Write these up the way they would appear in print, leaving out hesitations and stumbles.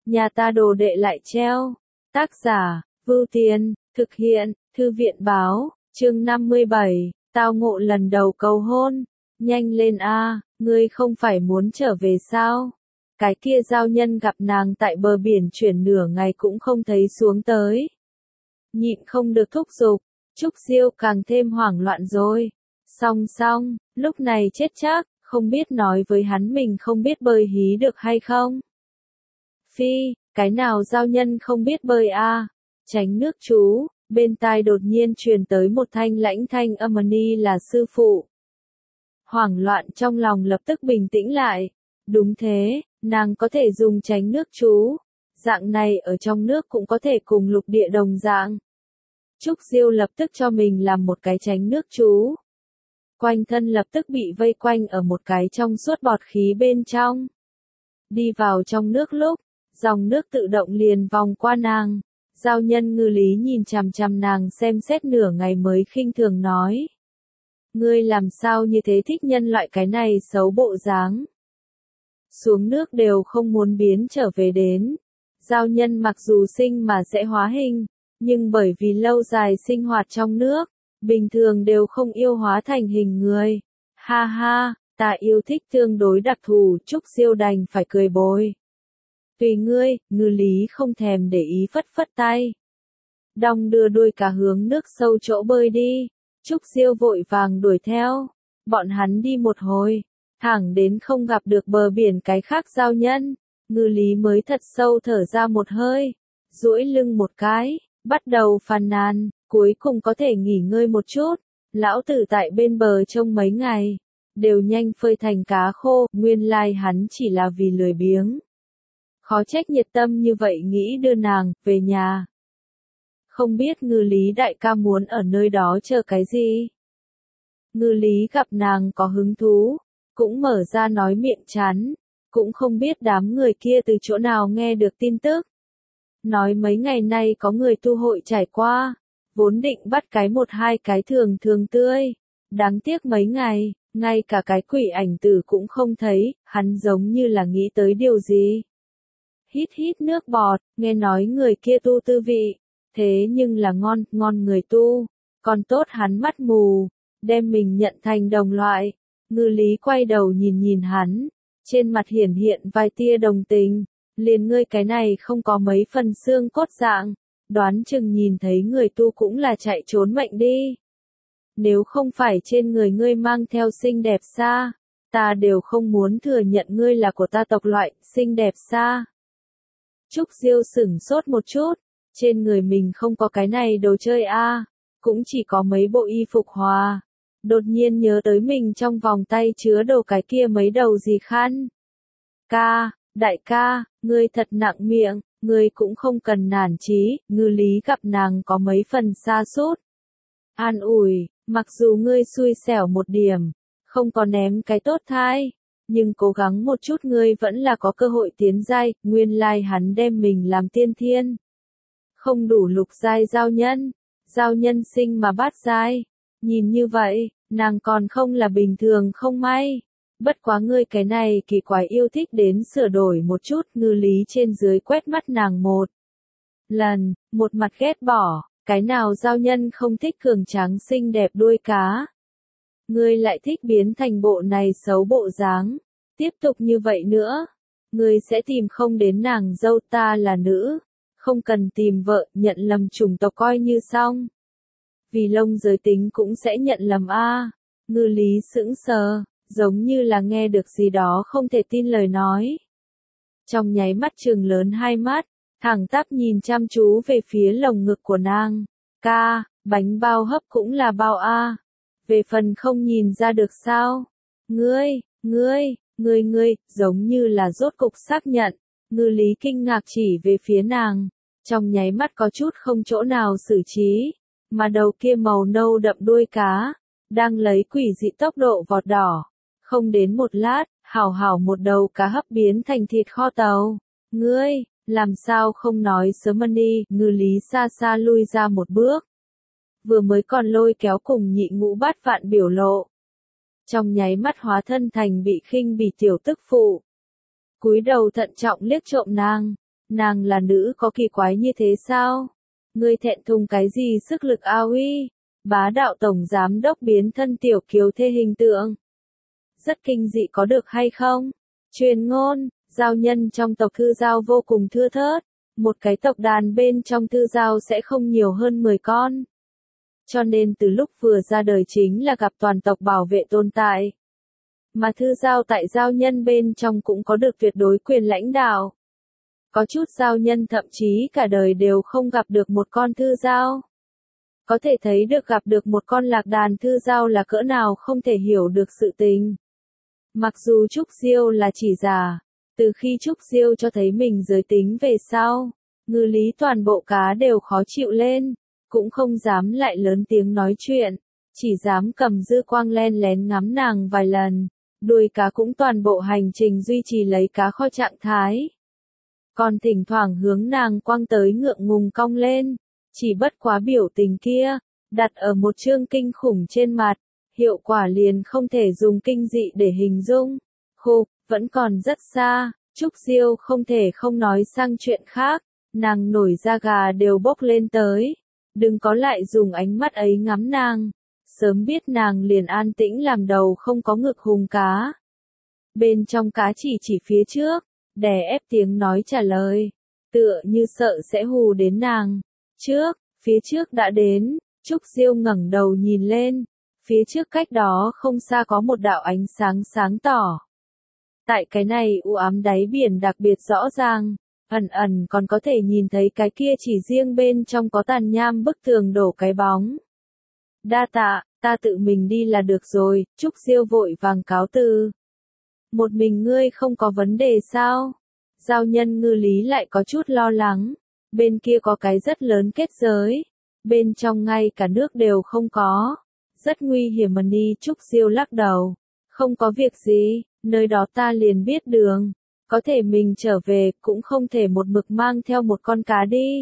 nhà ta đồ đệ lại treo. Tác giả, Vưu Tiên, thực hiện, Thư viện báo, chương 57, tao ngộ lần đầu cầu hôn. Nhanh lên a, ngươi không phải muốn trở về sao? Cái kia giao nhân gặp nàng tại bờ biển chuyển nửa ngày cũng không thấy xuống tới. Nhịn không được thúc giục, Trúc Diêu càng thêm hoảng loạn rồi. Xong, lúc này chết chắc, không biết nói với hắn mình không biết bơi hí được hay không. Phi, cái nào giao nhân không biết bơi a? Tránh nước chú, bên tai đột nhiên truyền tới một thanh lãnh thanh âm ni là sư phụ. Hoảng loạn trong lòng lập tức bình tĩnh lại. Đúng thế, nàng có thể dùng tránh nước chú. Dạng này ở trong nước cũng có thể cùng lục địa đồng dạng. Trúc Diêu lập tức cho mình làm một cái tránh nước chú. Quanh thân lập tức bị vây quanh ở một cái trong suốt bọt khí bên trong. Đi vào trong nước lúc, dòng nước tự động liền vòng qua nàng. Giao nhân ngư lý nhìn chằm chằm nàng xem xét nửa ngày mới khinh thường nói. Ngươi làm sao như thế thích nhân loại cái này xấu bộ dáng. Xuống nước đều không muốn biến trở về đến. Giao nhân mặc dù sinh mà sẽ hóa hình, nhưng bởi vì lâu dài sinh hoạt trong nước, bình thường đều không yêu hóa thành hình người. Ha ha, ta yêu thích tương đối đặc thù, Trúc Diêu đành phải cười bồi. Tùy ngươi, ngư lý không thèm để ý phất phất tay. Đong đưa đuôi cá hướng nước sâu chỗ bơi đi. Trúc Diêu vội vàng đuổi theo. Bọn hắn đi một hồi, thẳng đến không gặp được bờ biển cái khác giao nhân. Ngư lý mới thật sâu thở ra một hơi, duỗi lưng một cái, bắt đầu phàn nàn, cuối cùng có thể nghỉ ngơi một chút. Lão tử tại bên bờ trông mấy ngày, đều nhanh phơi thành cá khô, nguyên lai hắn chỉ là vì lười biếng. Khó trách nhiệt tâm như vậy nghĩ đưa nàng về nhà. Không biết ngư lý đại ca muốn ở nơi đó chờ cái gì? Ngư lý gặp nàng có hứng thú, cũng mở ra nói miệng chán, cũng không biết đám người kia từ chỗ nào nghe được tin tức. Nói mấy ngày nay có người tu hội trải qua, vốn định bắt cái một hai cái thường tươi. Đáng tiếc mấy ngày, ngay cả cái quỷ ảnh tử cũng không thấy, hắn giống như là nghĩ tới điều gì. Hít nước bọt, nghe nói người kia tu tư vị, thế nhưng là ngon người tu, còn tốt hắn mắt mù, đem mình nhận thành đồng loại. Ngư lý quay đầu nhìn hắn, trên mặt hiển hiện vài tia đồng tình, liền ngươi cái này không có mấy phần xương cốt dạng, đoán chừng nhìn thấy người tu cũng là chạy trốn mệnh đi. Nếu không phải trên người ngươi mang theo xinh đẹp xa, ta đều không muốn thừa nhận ngươi là của ta tộc loại, xinh đẹp xa. Trúc Diêu sửng sốt một chút, trên người mình không có cái này đồ chơi a, cũng chỉ có mấy bộ y phục hòa. Đột nhiên nhớ tới mình trong vòng tay chứa đồ cái kia mấy đầu gì khăn. Đại ca, ngươi thật nặng miệng, ngươi cũng không cần nản chí, ngư lý gặp nàng có mấy phần xa sút. An ủi, mặc dù ngươi xui xẻo một điểm, không có ném cái tốt thai, nhưng cố gắng một chút ngươi vẫn là có cơ hội tiến giai, nguyên lai hắn đem mình làm tiên thiên. Không đủ lục giai giao nhân sinh mà bát giai. Nhìn như vậy, nàng còn không là bình thường không may. Bất quá ngươi cái này kỳ quái yêu thích đến sửa đổi một chút, ngư lý trên dưới quét mắt nàng một lần, một mặt ghét bỏ, cái nào giao nhân không thích cường tráng xinh đẹp đuôi cá. Ngươi lại thích biến thành bộ này xấu bộ dáng, tiếp tục như vậy nữa, ngươi sẽ tìm không đến nàng dâu, ta là nữ, không cần tìm vợ, nhận lầm chủng tộc coi như xong. Vì lông giới tính cũng sẽ nhận lầm a. Ngư lý sững sờ, giống như là nghe được gì đó không thể tin lời nói. Trong nháy mắt trừng lớn hai mắt, thẳng tắp nhìn chăm chú về phía lồng ngực của nàng. Bánh bao hấp cũng là bao a. Về phần không nhìn ra được sao? Ngươi, giống như là rốt cục xác nhận. Ngư lý kinh ngạc chỉ về phía nàng, trong nháy mắt có chút không chỗ nào xử trí. Mà đầu kia màu nâu đậm đuôi cá, đang lấy quỷ dị tốc độ vọt đỏ. Không đến một lát, hảo một đầu cá hấp biến thành thịt kho tàu. Ngươi, làm sao không nói sớm đi, ngư lý xa xa lui ra một bước. Vừa mới còn lôi kéo cùng nhị ngũ bát vạn biểu lộ. Trong nháy mắt hóa thân thành bị khinh bỉ tiểu tức phụ. Cúi đầu thận trọng liếc trộm nàng, Nàng là nữ có kỳ quái như thế sao? Ngươi thẹn thùng cái gì sức lực a uy? Bá đạo tổng giám đốc biến thân tiểu kiều thê hình tượng. Rất kinh dị có được hay không? Truyền ngôn, giao nhân trong tộc Thư Giao vô cùng thưa thớt. Một cái tộc đàn bên trong Thư Giao sẽ không nhiều hơn 10 con. Cho nên từ lúc vừa ra đời chính là gặp toàn tộc bảo vệ tồn tại. Mà Thư Giao tại giao nhân bên trong cũng có được tuyệt đối quyền lãnh đạo. Có chút giao nhân thậm chí cả đời đều không gặp được một con Thư Giao. Có thể thấy được gặp được một con lạc đàn Thư Giao là cỡ nào không thể hiểu được sự tình. Mặc dù Trúc Diêu là chỉ giả, từ khi Trúc Diêu cho thấy mình giới tính về sau, Ngư Lý toàn bộ cá đều khó chịu lên, cũng không dám lại lớn tiếng nói chuyện, chỉ dám cầm dư quang len lén ngắm nàng vài lần, đuôi cá cũng toàn bộ hành trình duy trì lấy cá kho trạng thái. Còn thỉnh thoảng hướng nàng quăng tới ngượng ngùng cong lên, chỉ bất quá biểu tình kia, đặt ở một chương kinh khủng trên mặt, hiệu quả liền không thể dùng kinh dị để hình dung. Khục, vẫn còn rất xa, Trúc Diêu không thể không nói sang chuyện khác, nàng nổi da gà đều bốc lên tới. Đừng có lại dùng ánh mắt ấy ngắm nàng, sớm biết nàng liền an tĩnh làm đầu không có ngực hùng cá. Bên trong cá chỉ phía trước, đè ép tiếng nói trả lời, tựa như sợ sẽ hù đến nàng. Phía trước đã đến, Trúc Diêu ngẩng đầu nhìn lên, phía trước cách đó không xa có một đạo ánh sáng sáng tỏ. Tại cái này u ám đáy biển đặc biệt rõ ràng, ẩn ẩn còn có thể nhìn thấy cái kia chỉ riêng bên trong có tàn nham bức tường đổ cái bóng. Đa tạ, ta tự mình đi là được rồi, Trúc Diêu vội vàng cáo từ. Một mình ngươi không có vấn đề sao? Giao nhân Ngư Lý lại có chút lo lắng, bên kia có cái rất lớn kết giới, bên trong ngay cả nước đều không có, rất nguy hiểm mà đi. Trúc Diêu lắc đầu, không có việc gì, nơi đó ta liền biết đường, có thể mình trở về cũng không thể một mực mang theo một con cá đi.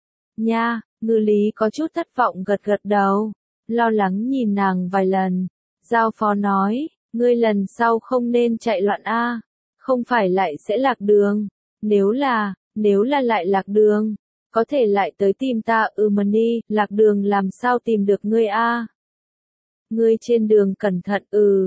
Nha, Ngư Lý có chút thất vọng gật gật đầu, lo lắng nhìn nàng vài lần, giao phó nói, ngươi lần sau không nên chạy loạn a, không phải lại sẽ lạc đường, nếu là lại lạc đường, có thể lại tới tìm ta. Mani, lạc đường làm sao tìm được ngươi a? Ngươi trên đường cẩn thận.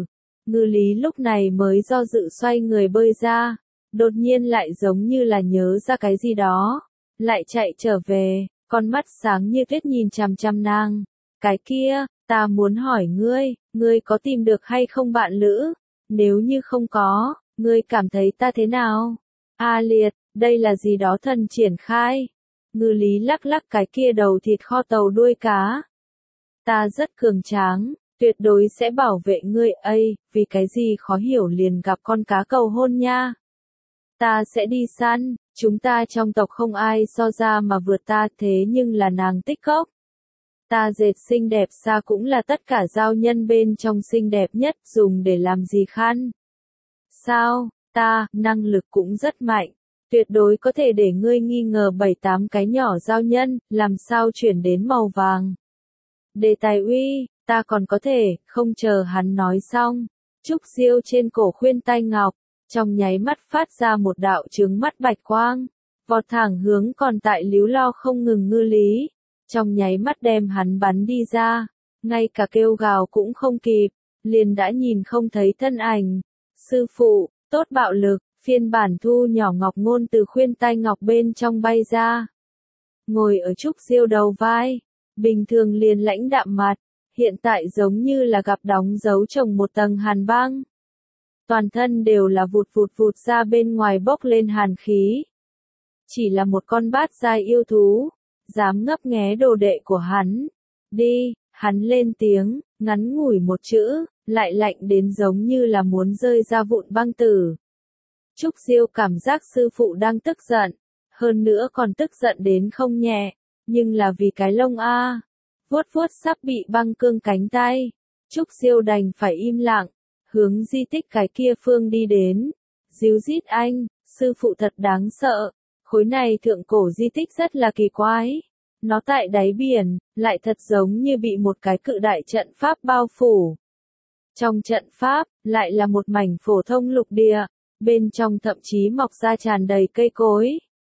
Ngư Lý lúc này mới do dự xoay người bơi ra, đột nhiên lại giống như là nhớ ra cái gì đó, lại chạy trở về, con mắt sáng như tuyết nhìn chằm chằm nàng. Cái kia, ta muốn hỏi ngươi có tìm được hay không bạn lữ? Nếu như không có, ngươi cảm thấy ta thế nào? A liệt, đây là gì đó thần triển khai. Ngư Lý lắc lắc cái kia đầu thịt kho tàu đuôi cá. Ta rất cường tráng, tuyệt đối sẽ bảo vệ ngươi. Vì cái gì khó hiểu liền gặp con cá cầu hôn nha. Ta sẽ đi săn, chúng ta trong tộc không ai so ra mà vượt ta, thế nhưng là nàng tích cốc. Ta dệt xinh đẹp xa cũng là tất cả giao nhân bên trong xinh đẹp nhất, dùng để làm gì khăn. Sao, ta, năng lực cũng rất mạnh, tuyệt đối có thể để ngươi nghi ngờ 7-8 cái nhỏ giao nhân, làm sao chuyển đến màu vàng. Đề tài uy, ta còn có thể, không chờ hắn nói xong. Trúc Diêu trên cổ khuyên tai ngọc, trong nháy mắt phát ra một đạo chướng mắt bạch quang, vọt thẳng hướng còn tại líu lo không ngừng Ngư Lý, trong nháy mắt đem hắn bắn đi ra, ngay cả kêu gào cũng không kịp, liền đã nhìn không thấy thân ảnh. Sư phụ, tốt bạo lực, phiên bản thu nhỏ ngọc ngôn từ khuyên tai ngọc bên trong bay ra. Ngồi ở Trúc Diêu đầu vai, bình thường liền lãnh đạm mặt, hiện tại giống như là gặp đóng dấu trồng một tầng hàn băng. Toàn thân đều là vụt vụt ra bên ngoài bốc lên hàn khí. Chỉ là một con bát giai yêu thú, dám ngấp nghé đồ đệ của hắn. Đi, hắn lên tiếng, ngắn ngủi một chữ, lại lạnh đến giống như là muốn rơi ra vụn băng tử. Trúc Diêu cảm giác sư phụ đang tức giận, hơn nữa còn tức giận đến không nhẹ, nhưng là vì cái lông a. Vuốt vuốt sắp bị băng cương cánh tay, Trúc Diêu đành phải im lặng, hướng di tích cái kia phương đi đến. Díu dít anh, sư phụ thật đáng sợ, khối này thượng cổ di tích rất là kỳ quái. Nó tại đáy biển, lại thật giống như bị một cái cự đại trận pháp bao phủ. Trong trận pháp, lại là một mảnh phổ thông lục địa, bên trong thậm chí mọc ra tràn đầy cây cối.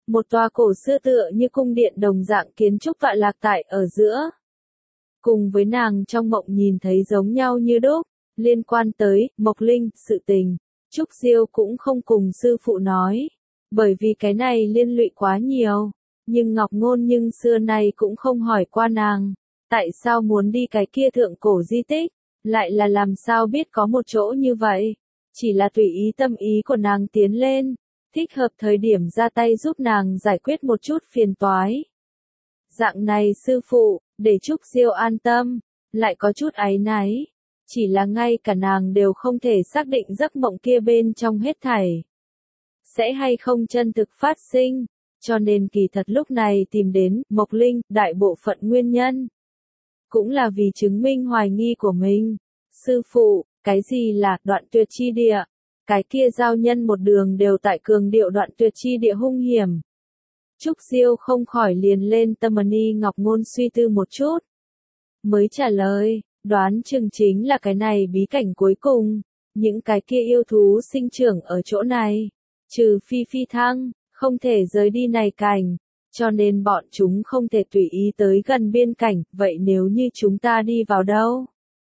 Một tòa cổ xưa tựa như cung điện đồng dạng kiến trúc tọa lạc tại ở giữa. Cùng với nàng trong mộng nhìn thấy giống nhau như đúc, liên quan tới Mộc Linh sự tình, Trúc Diêu cũng không cùng sư phụ nói, bởi vì cái này liên lụy quá nhiều, nhưng Ngọc Ngôn nhưng xưa nay cũng không hỏi qua nàng, tại sao muốn đi cái kia thượng cổ di tích, lại là làm sao biết có một chỗ như vậy, chỉ là tùy ý tâm ý của nàng tiến lên, thích hợp thời điểm ra tay giúp nàng giải quyết một chút phiền toái. Dạng này sư phụ, để Trúc Diêu an tâm, lại có chút áy náy, chỉ là ngay cả nàng đều không thể xác định giấc mộng kia bên trong hết thảy sẽ hay không chân thực phát sinh, cho nên kỳ thật lúc này tìm đến Mộc Linh, đại bộ phận nguyên nhân cũng là vì chứng minh hoài nghi của mình. Sư phụ, cái gì là đoạn tuyệt chi địa? Cái kia giao nhân một đường đều tại cường điệu đoạn tuyệt chi địa hung hiểm. Trúc Diêu không khỏi liền lên tâm ni Ngọc Ngôn suy tư một chút. Mới trả lời, đoán chừng chính là cái này bí cảnh cuối cùng, những cái kia yêu thú sinh trưởng ở chỗ này, trừ phi phi thăng, không thể rời đi này cảnh, cho nên bọn chúng không thể tùy ý tới gần biên cảnh, vậy nếu như chúng ta đi vào đâu?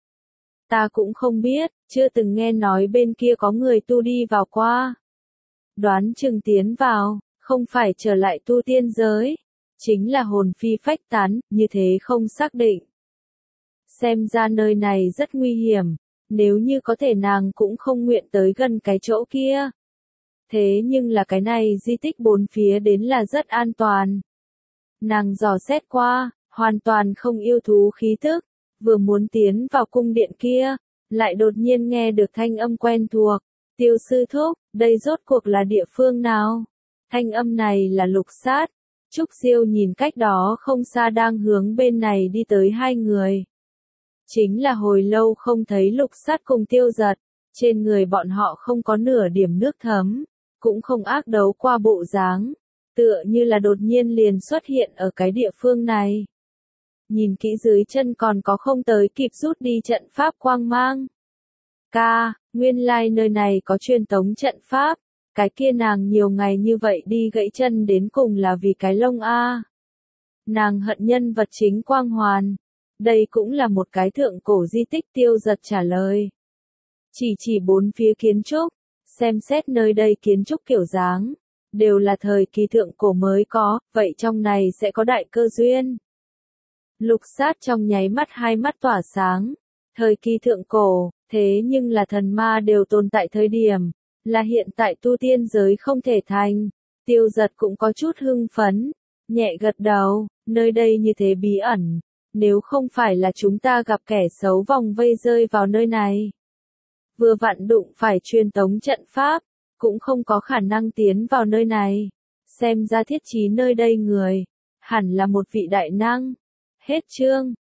Ta cũng không biết, chưa từng nghe nói bên kia có người tu đi vào qua. Đoán chừng tiến vào, không phải trở lại tu tiên giới, chính là hồn phi phách tán, như thế không xác định. Xem ra nơi này rất nguy hiểm, nếu như có thể nàng cũng không nguyện tới gần cái chỗ kia. Thế nhưng là cái này di tích bốn phía đến là rất an toàn. Nàng dò xét qua, hoàn toàn không yêu thú khí tức, vừa muốn tiến vào cung điện kia, lại đột nhiên nghe được thanh âm quen thuộc. Tiêu sư thúc, đây rốt cuộc là địa phương nào? Thanh âm này là Lục Sát. Trúc Diêu nhìn cách đó không xa đang hướng bên này đi tới hai người. Chính là hồi lâu không thấy Lục Sát cùng Tiêu Giật, trên người bọn họ không có nửa điểm nước thấm, cũng không ác đấu qua bộ dáng, tựa như là đột nhiên liền xuất hiện ở cái địa phương này. Nhìn kỹ dưới chân còn có không tới kịp rút đi trận pháp quang mang. Nguyên lai nơi này có truyền tống trận pháp, cái kia nàng nhiều ngày như vậy đi gãy chân đến cùng là vì cái lông a. Nàng hận nhân vật chính Quang Hoàn, đây cũng là một cái thượng cổ di tích. Tiêu Giật trả lời. Chỉ bốn phía kiến trúc, xem xét nơi đây kiến trúc kiểu dáng, đều là thời kỳ thượng cổ mới có, vậy trong này sẽ có đại cơ duyên. Lục Sát trong nháy mắt hai mắt tỏa sáng, thời kỳ thượng cổ, thế nhưng là thần ma đều tồn tại thời điểm, là hiện tại tu tiên giới không thể thành. Tiêu Giật cũng có chút hưng phấn, nhẹ gật đầu, nơi đây như thế bí ẩn, nếu không phải là chúng ta gặp kẻ xấu vòng vây rơi vào nơi này, vừa vặn đụng phải truyền tống trận pháp, cũng không có khả năng tiến vào nơi này. Xem ra thiết trí nơi đây người, hẳn là một vị đại năng. Hết chương.